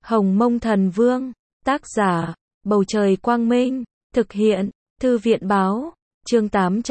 Hồng Mông Thần Vương, tác giả, Bầu Trời Quang Minh, thực hiện, Thư viện Báo, chương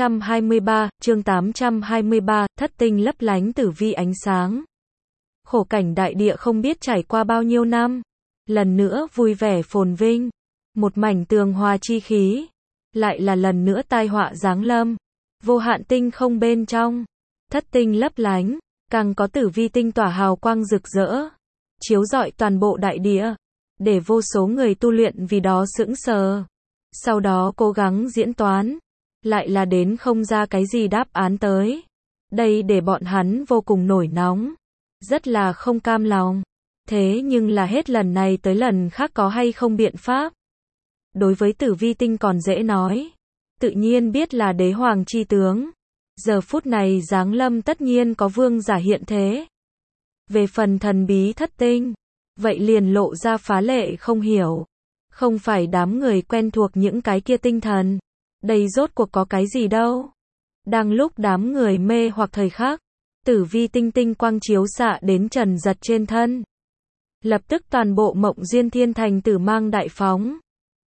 823, thất tinh lấp lánh tử vi ánh sáng. Khổ cảnh đại địa không biết trải qua bao nhiêu năm, lần nữa vui vẻ phồn vinh, một mảnh tường hòa chi khí, lại là lần nữa tai họa giáng lâm, vô hạn tinh không bên trong, thất tinh lấp lánh, càng có tử vi tinh tỏa hào quang rực rỡ, chiếu rọi toàn bộ đại địa, để vô số người tu luyện vì đó sững sờ. Sau đó cố gắng diễn toán, lại là đến không ra cái gì đáp án tới. Đây để bọn hắn vô cùng nổi nóng, rất là không cam lòng. Thế nhưng là hết lần này tới lần khác có hay không biện pháp. Đối với tử vi tinh còn dễ nói, tự nhiên biết là đế hoàng chi tướng. Giờ phút này giáng lâm tất nhiên có vương giả hiện thế. Về phần thần bí thất tinh, vậy liền lộ ra phá lệ không hiểu. Không phải đám người quen thuộc những cái kia tinh thần. Đây rốt cuộc có cái gì đâu. Đang lúc đám người mê hoặc thời khắc, tử vi tinh tinh quang chiếu xạ đến Trần Giật trên thân. Lập tức toàn bộ Mộng Duyên Thiên Thành tử mang đại phóng.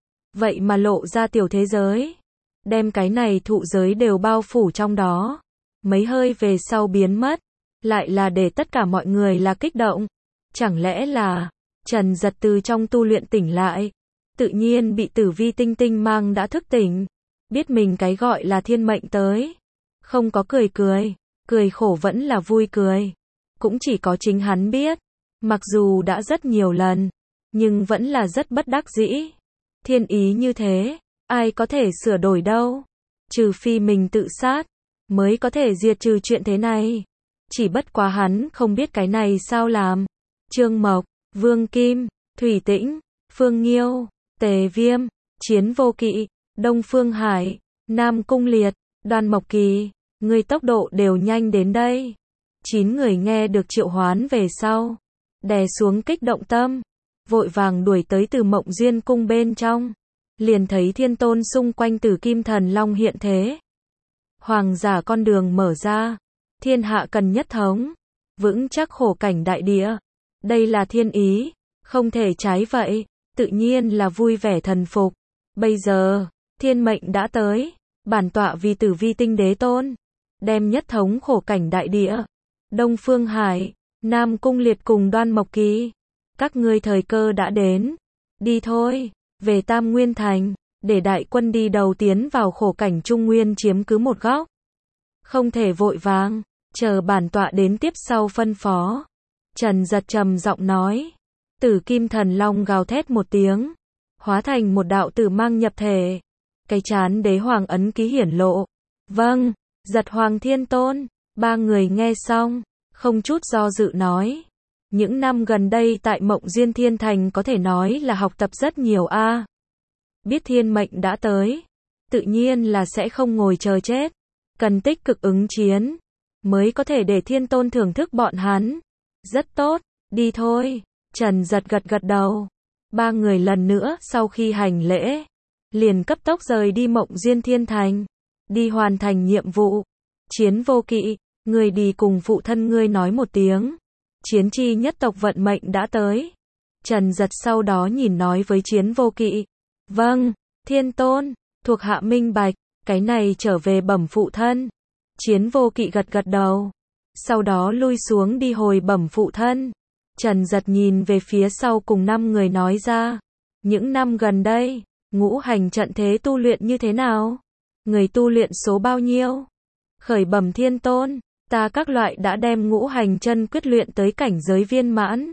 Vậy mà lộ ra tiểu thế giới. Đem cái này thụ giới đều bao phủ trong đó. Mấy hơi về sau biến mất. Lại là để tất cả mọi người là kích động. Chẳng lẽ là Trần Giật từ trong tu luyện tỉnh lại. Tự nhiên bị tử vi tinh tinh mang đã thức tỉnh. Biết mình cái gọi là thiên mệnh tới. Không có cười cười. Cười khổ vẫn là vui cười. Cũng chỉ có chính hắn biết. Mặc dù đã rất nhiều lần. Nhưng vẫn là rất bất đắc dĩ. Thiên ý như thế. Ai có thể sửa đổi đâu. Trừ phi mình tự sát. Mới có thể diệt trừ chuyện thế này. Chỉ bất quá hắn không biết cái này sao làm. Trương Mộc, Vương Kim, Thủy Tĩnh, Phương Nghiêu, Tề Viêm, Chiến Vô Kỵ, Đông Phương Hải, Nam Cung Liệt, Đoan Mộc Kỳ, người tốc độ đều nhanh đến đây. 9 người nghe được triệu hoán về sau, đè xuống kích động tâm, vội vàng đuổi tới từ Mộng Duyên cung bên trong, liền thấy thiên tôn xung quanh Tử Kim Thần Long hiện thế. Hoàng giả con đường mở ra, thiên hạ cần nhất thống, vững chắc khổ cảnh đại địa. Đây là thiên ý, không thể trái vậy, tự nhiên là vui vẻ thần phục. Bây giờ, thiên mệnh đã tới, bản tọa vì tử vi tinh đế tôn, đem nhất thống khổ cảnh đại địa. Đông Phương Hải, Nam Cung Liệt cùng Đoan Mộc Kỳ, các ngươi thời cơ đã đến, đi thôi, về Tam Nguyên Thành, để đại quân đi đầu tiến vào khổ cảnh Trung Nguyên chiếm cứ một góc. Không thể vội vàng, chờ bản tọa đến tiếp sau phân phó. Trần Giật trầm giọng nói. Tử Kim Thần Long gào thét một tiếng, hóa thành một đạo tử mang nhập thể. Cái chán đế hoàng ấn ký hiển lộ. Vâng, Giật Hoàng Thiên Tôn. Ba người nghe xong, không chút do dự nói. Những năm gần đây tại Mộng Duyên Thiên Thành có thể nói là học tập rất nhiều a. Biết thiên mệnh đã tới, tự nhiên là sẽ không ngồi chờ chết. Cần tích cực ứng chiến, mới có thể để Thiên Tôn thưởng thức bọn hắn. Rất tốt, đi thôi. Trần Giật gật gật đầu. Ba người lần nữa sau khi hành lễ, liền cấp tốc rời đi Mộng Duyên Thiên Thành, đi hoàn thành nhiệm vụ. Chiến Vô Kỵ, người đi cùng phụ thân ngươi nói một tiếng. Chiến chi nhất tộc vận mệnh đã tới. Trần Giật sau đó nhìn nói với Chiến Vô Kỵ. Vâng, Thiên Tôn, thuộc hạ minh bạch, cái này trở về bẩm phụ thân. Chiến Vô Kỵ gật gật đầu. Sau đó lui xuống đi hồi bẩm phụ thân. Trần Giật nhìn về phía sau cùng 5 người nói ra. Những năm gần đây, ngũ hành trận thế tu luyện như thế nào? Người tu luyện số bao nhiêu? Khởi bẩm Thiên Tôn, ta các loại đã đem ngũ hành chân quyết luyện tới cảnh giới viên mãn.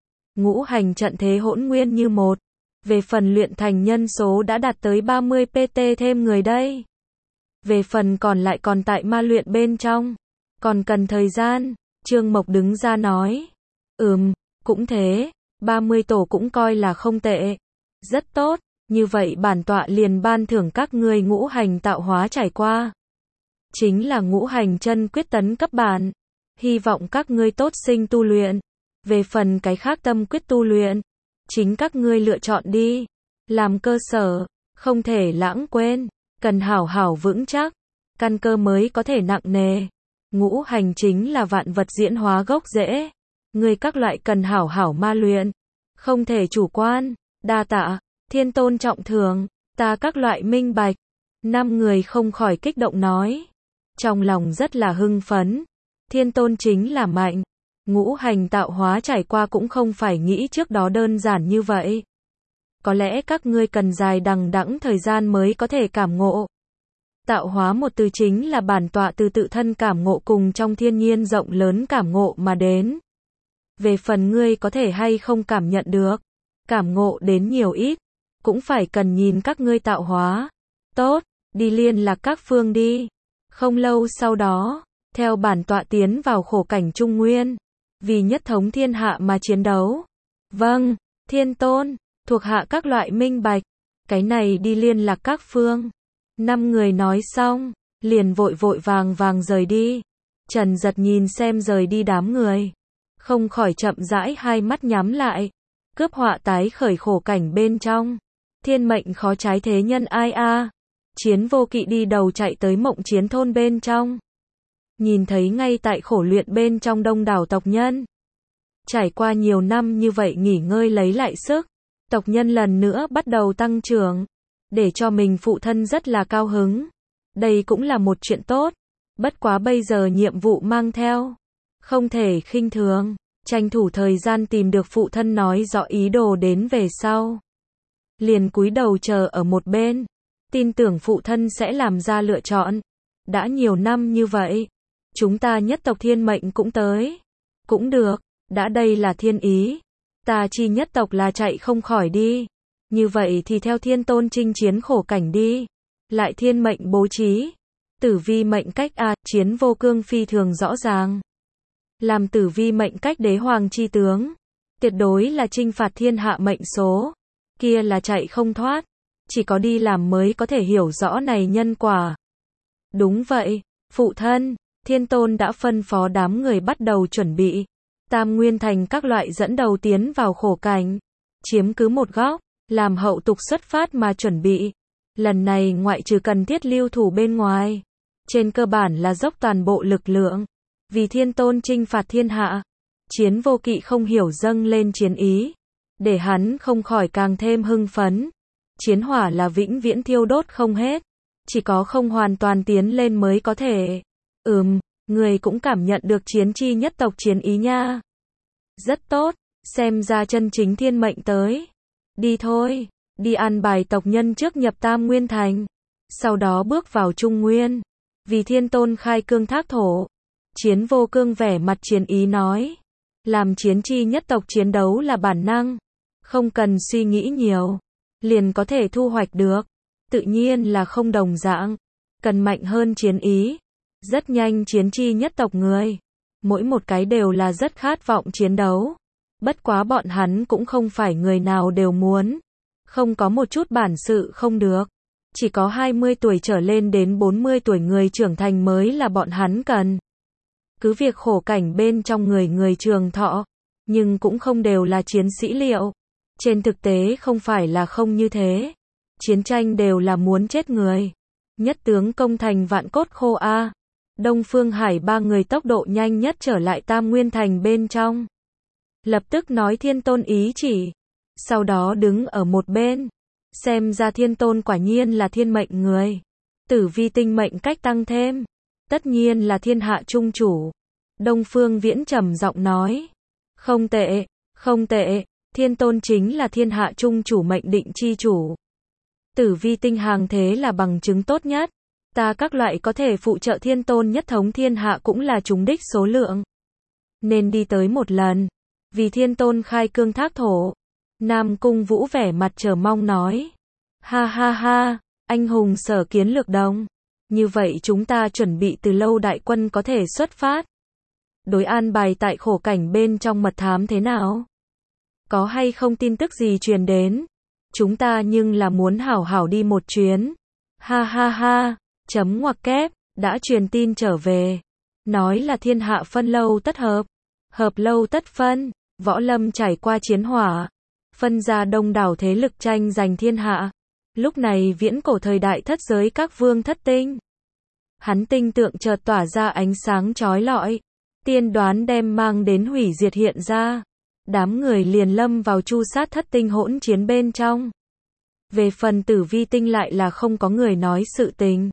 Ngũ hành trận thế hỗn nguyên như một. Về phần luyện thành nhân số đã đạt tới 30 PT thêm người đây. Về phần còn lại còn tại ma luyện bên trong. Còn cần thời gian, Trương Mộc đứng ra nói. Cũng thế, 30 tổ cũng coi là không tệ. Rất tốt, như vậy bản tọa liền ban thưởng các ngươi ngũ hành tạo hóa trải qua. Chính là ngũ hành chân quyết tấn cấp bản. Hy vọng các ngươi tốt sinh tu luyện. Về phần cái khác tâm quyết tu luyện, chính các ngươi lựa chọn đi. Làm cơ sở, không thể lãng quên, cần hảo hảo vững chắc. Căn cơ mới có thể nặng nề. Ngũ hành chính là vạn vật diễn hóa gốc rễ. Ngươi các loại cần hảo hảo ma luyện. không thể chủ quan, đa tạ, thiên tôn trọng thưởng, ta các loại minh bạch. 5 người không khỏi kích động nói. Trong lòng rất là hưng phấn, thiên tôn chính là mạnh. Ngũ hành tạo hóa trải qua cũng không phải nghĩ trước đó đơn giản như vậy. Có lẽ các ngươi cần dài đằng đẵng thời gian mới có thể cảm ngộ. Tạo hóa một từ chính là bản tọa từ tự thân cảm ngộ cùng trong thiên nhiên rộng lớn cảm ngộ mà đến. Về phần ngươi có thể hay không cảm nhận được, cảm ngộ đến nhiều ít, cũng phải cần nhìn các ngươi tạo hóa. Tốt, đi liên lạc các phương đi. Không lâu sau đó, theo bản tọa tiến vào khổ cảnh Trung Nguyên, vì nhất thống thiên hạ mà chiến đấu. Vâng, thiên tôn, thuộc hạ các loại minh bạch, cái này đi liên lạc các phương. 5 người nói xong, liền vội vội vàng vàng rời đi. Trần Giật nhìn xem rời đi đám người, không khỏi chậm rãi hai mắt nhắm lại. Cướp họa tái khởi khổ cảnh bên trong. Thiên mệnh khó trái thế nhân ai a. Chiến Vô Kỵ đi đầu chạy tới Mộng Chiến thôn bên trong. Nhìn thấy ngay tại khổ luyện bên trong đông đảo tộc nhân. Trải qua nhiều năm như vậy nghỉ ngơi lấy lại sức, tộc nhân lần nữa bắt đầu tăng trưởng, để cho mình phụ thân rất là cao hứng. Đây cũng là một chuyện tốt, bất quá bây giờ nhiệm vụ mang theo, không thể khinh thường, tranh thủ thời gian tìm được phụ thân nói rõ ý đồ đến về sau. Liền cúi đầu chờ ở một bên, tin tưởng phụ thân sẽ làm ra lựa chọn. Đã nhiều năm như vậy, chúng ta nhất tộc thiên mệnh cũng tới. Cũng được, đã đây là thiên ý, ta chi nhất tộc là chạy không khỏi đi. Như vậy thì theo thiên tôn chinh chiến khổ cảnh đi. Lại thiên mệnh bố trí. Tử vi mệnh cách a, Chiến Vô Cương phi thường rõ ràng. Làm tử vi mệnh cách đế hoàng chi tướng, tuyệt đối là chinh phạt thiên hạ mệnh số. Kia là chạy không thoát. Chỉ có đi làm mới có thể hiểu rõ này nhân quả. Đúng vậy, phụ thân, thiên tôn đã phân phó đám người bắt đầu chuẩn bị. Tam Nguyên Thành các loại dẫn đầu tiến vào khổ cảnh, chiếm cứ một góc, làm hậu tục xuất phát mà chuẩn bị. Lần này ngoại trừ cần thiết lưu thủ bên ngoài, trên cơ bản là dốc toàn bộ lực lượng, vì thiên tôn chinh phạt thiên hạ. Chiến Vô Kỵ không hiểu dâng lên chiến ý, để hắn không khỏi càng thêm hưng phấn. Chiến hỏa là vĩnh viễn thiêu đốt không hết, chỉ có không hoàn toàn tiến lên mới có thể. Người cũng cảm nhận được chiến chi nhất tộc chiến ý nha. Rất tốt, xem ra chân chính thiên mệnh tới. Đi thôi, đi an bài tộc nhân trước nhập Tam Nguyên Thành, sau đó bước vào Trung Nguyên, vì thiên tôn khai cương thác thổ. Chiến Vô Cương vẻ mặt chiến ý nói, làm chiến chi nhất tộc chiến đấu là bản năng, không cần suy nghĩ nhiều, liền có thể thu hoạch được. Tự nhiên là không đồng dạng, cần mạnh hơn chiến ý. Rất nhanh chiến chi nhất tộc người, mỗi một cái đều là rất khát vọng chiến đấu. Bất quá bọn hắn cũng không phải người nào đều muốn. Không có một chút bản sự không được. Chỉ có 20 tuổi trở lên đến 40 tuổi người trưởng thành mới là bọn hắn cần. Cứ việc khổ cảnh bên trong người trường thọ, nhưng cũng không đều là chiến sĩ liệu. Trên thực tế không phải là không như thế. Chiến tranh đều là muốn chết người. Nhất tướng công thành vạn cốt khô a. Đông Phương Hải ba người tốc độ nhanh nhất trở lại Tam Nguyên Thành bên trong. Lập tức nói thiên tôn ý chỉ. Sau đó đứng ở một bên. Xem ra thiên tôn quả nhiên là thiên mệnh người. Tử vi tinh mệnh cách tăng thêm. Tất nhiên là thiên hạ trung chủ. Đông Phương Viễn trầm giọng nói. Không tệ, không tệ. Thiên tôn chính là thiên hạ trung chủ mệnh định chi chủ. Tử vi tinh hàng thế là bằng chứng tốt nhất. Ta các loại có thể phụ trợ thiên tôn nhất thống thiên hạ cũng là trúng đích số lượng. Nên đi tới một lần. Vì thiên tôn khai cương thác thổ. Nam Cung Vũ vẻ mặt chờ mong nói. Ha ha ha, anh hùng sở kiến lược đồng. Như vậy chúng ta chuẩn bị từ lâu đại quân có thể xuất phát. Đối an bài tại khổ cảnh bên trong mật thám thế nào? Có hay không tin tức gì truyền đến? Chúng ta nhưng là muốn hảo hảo đi một chuyến. Ha ha ha, chấm ngoặc kép, đã truyền tin trở về. Nói là thiên hạ phân lâu tất hợp. Hợp lâu tất phân, võ lâm trải qua chiến hỏa. Phân ra đông đảo thế lực tranh giành thiên hạ. Lúc này viễn cổ thời đại thất giới các vương thất tinh. Hắn tinh tượng chợt tỏa ra ánh sáng chói lọi. Tiên đoán đem mang đến hủy diệt hiện ra. đám người liền lâm vào tru sát thất tinh hỗn chiến bên trong. Về phần Tử Vi tinh lại là không có người nói sự tình.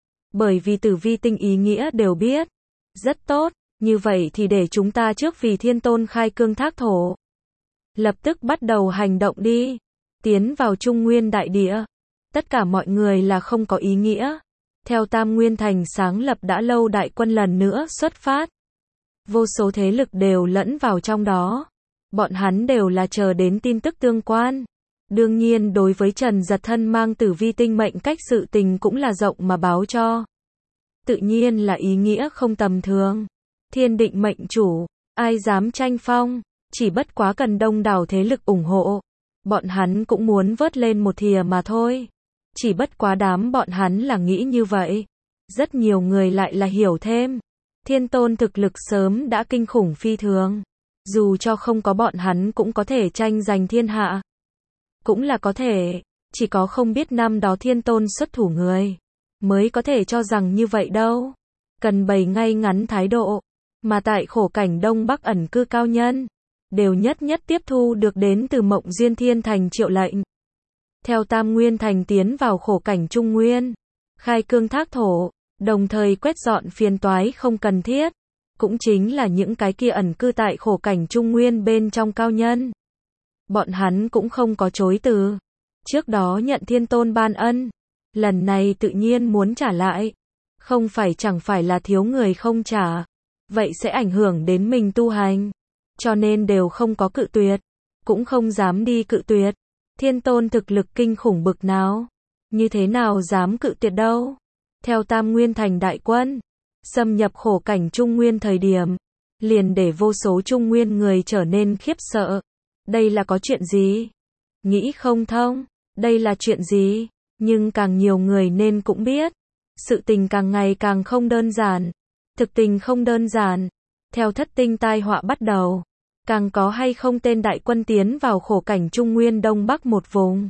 Bởi vì Tử Vi tinh ý nghĩa đều biết. Rất tốt, như vậy thì để chúng ta trước vì Thiên Tôn khai cương thác thổ. Lập tức bắt đầu hành động đi. Tiến vào Trung Nguyên đại địa. Tất cả mọi người là không có ý nghĩa. Theo Tam Nguyên Thành sáng lập đã lâu đại quân lần nữa xuất phát. Vô số thế lực đều lẫn vào trong đó. Bọn hắn đều là chờ đến tin tức tương quan. Đương nhiên đối với Trần Giật thân mang Tử Vi tinh mệnh cách sự tình cũng là rộng mà báo cho. Tự nhiên là ý nghĩa không tầm thường. Thiên định mệnh chủ, ai dám tranh phong, chỉ bất quá cần đông đảo thế lực ủng hộ. Bọn hắn cũng muốn vớt lên một thìa mà thôi. Chỉ bất quá đám bọn hắn là nghĩ như vậy. Rất nhiều người lại là hiểu thêm. Thiên Tôn thực lực sớm đã kinh khủng phi thường. Dù cho không có bọn hắn cũng có thể tranh giành thiên hạ. Cũng là có thể, chỉ có không biết năm đó Thiên Tôn xuất thủ người, mới có thể cho rằng như vậy đâu. Cần bày ngay ngắn thái độ, mà tại khổ cảnh Đông Bắc ẩn cư cao nhân, đều nhất nhất tiếp thu được đến từ Mộng Duyên Thiên Thành triệu lệnh. Theo Tam Nguyên Thành tiến vào khổ cảnh Trung Nguyên, khai cương thác thổ, đồng thời quét dọn phiền toái không cần thiết, cũng chính là những cái kia ẩn cư tại khổ cảnh Trung Nguyên bên trong cao nhân. Bọn hắn cũng không có chối từ. Trước đó nhận Thiên Tôn ban ân, lần này tự nhiên muốn trả lại. Không phải chẳng phải là thiếu người không trả, vậy sẽ ảnh hưởng đến mình tu hành. Cho nên đều không có cự tuyệt, cũng không dám đi cự tuyệt. Thiên Tôn thực lực kinh khủng bực nào, như thế nào dám cự tuyệt đâu. Theo Tam Nguyên Thành đại quân xâm nhập khổ cảnh Trung Nguyên thời điểm, liền để vô số Trung Nguyên người trở nên khiếp sợ. Đây là có chuyện gì? Nghĩ không thông, đây là chuyện gì? Nhưng càng nhiều người nên cũng biết, sự tình càng ngày càng không đơn giản. Thực tình không đơn giản. Theo thất tinh tai họa bắt đầu, càng có hay không tên đại quân tiến vào khổ cảnh Trung Nguyên Đông Bắc một vùng.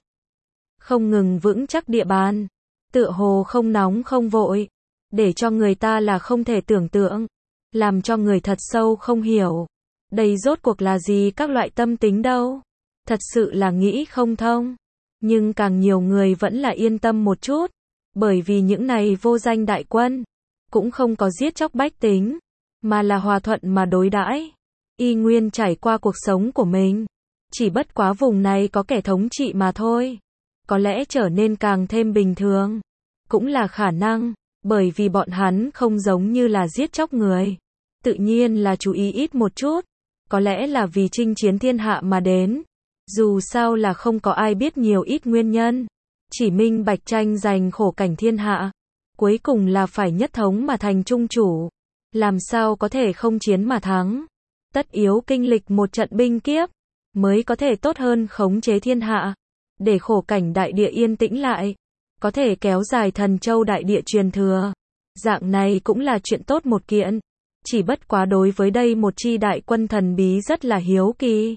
Không ngừng vững chắc địa bàn, tựa hồ không nóng không vội, để cho người ta là không thể tưởng tượng, làm cho người thật sâu không hiểu. Đây rốt cuộc là gì các loại tâm tính đâu. Thật sự là nghĩ không thông. Nhưng càng nhiều người vẫn là yên tâm một chút. Bởi vì những này vô danh đại quân cũng không có giết chóc bách tính, mà là hòa thuận mà đối đãi, y nguyên trải qua cuộc sống của mình. Chỉ bất quá vùng này có kẻ thống trị mà thôi. Có lẽ trở nên càng thêm bình thường. Cũng là khả năng, bởi vì bọn hắn không giống như là giết chóc người. Tự nhiên là chú ý ít một chút. Có lẽ là vì chinh chiến thiên hạ mà đến. Dù sao là không có ai biết nhiều ít nguyên nhân. Chỉ minh bạch tranh giành khổ cảnh thiên hạ. Cuối cùng là phải nhất thống mà thành trung chủ. Làm sao có thể không chiến mà thắng. Tất yếu kinh lịch một trận binh kiếp, mới có thể tốt hơn khống chế thiên hạ. Để khổ cảnh đại địa yên tĩnh lại. Có thể kéo dài thần châu đại địa truyền thừa. Dạng này cũng là chuyện tốt một kiện. Chỉ bất quá đối với đây một chi đại quân thần bí rất là hiếu kỳ.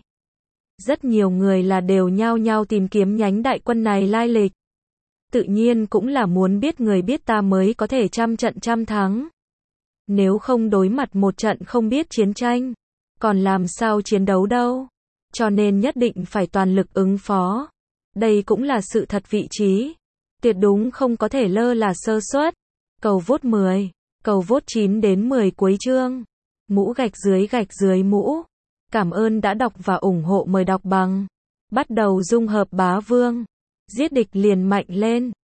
Rất nhiều người là đều nhao nhao tìm kiếm nhánh đại quân này lai lịch. Tự nhiên cũng là muốn biết người biết ta mới có thể trăm trận trăm thắng. Nếu không đối mặt một trận không biết chiến tranh, còn làm sao chiến đấu đâu. Cho nên nhất định phải toàn lực ứng phó. Đây cũng là sự thật vị trí. Tuyệt đúng không có thể lơ là sơ suất. Cầu vote 10, cầu vote 9 đến 10 cuối chương. Mũ gạch dưới mũ. Cảm ơn đã đọc và ủng hộ, mời đọc bằng. Bắt đầu dung hợp bá vương. Giết địch liền mạnh lên.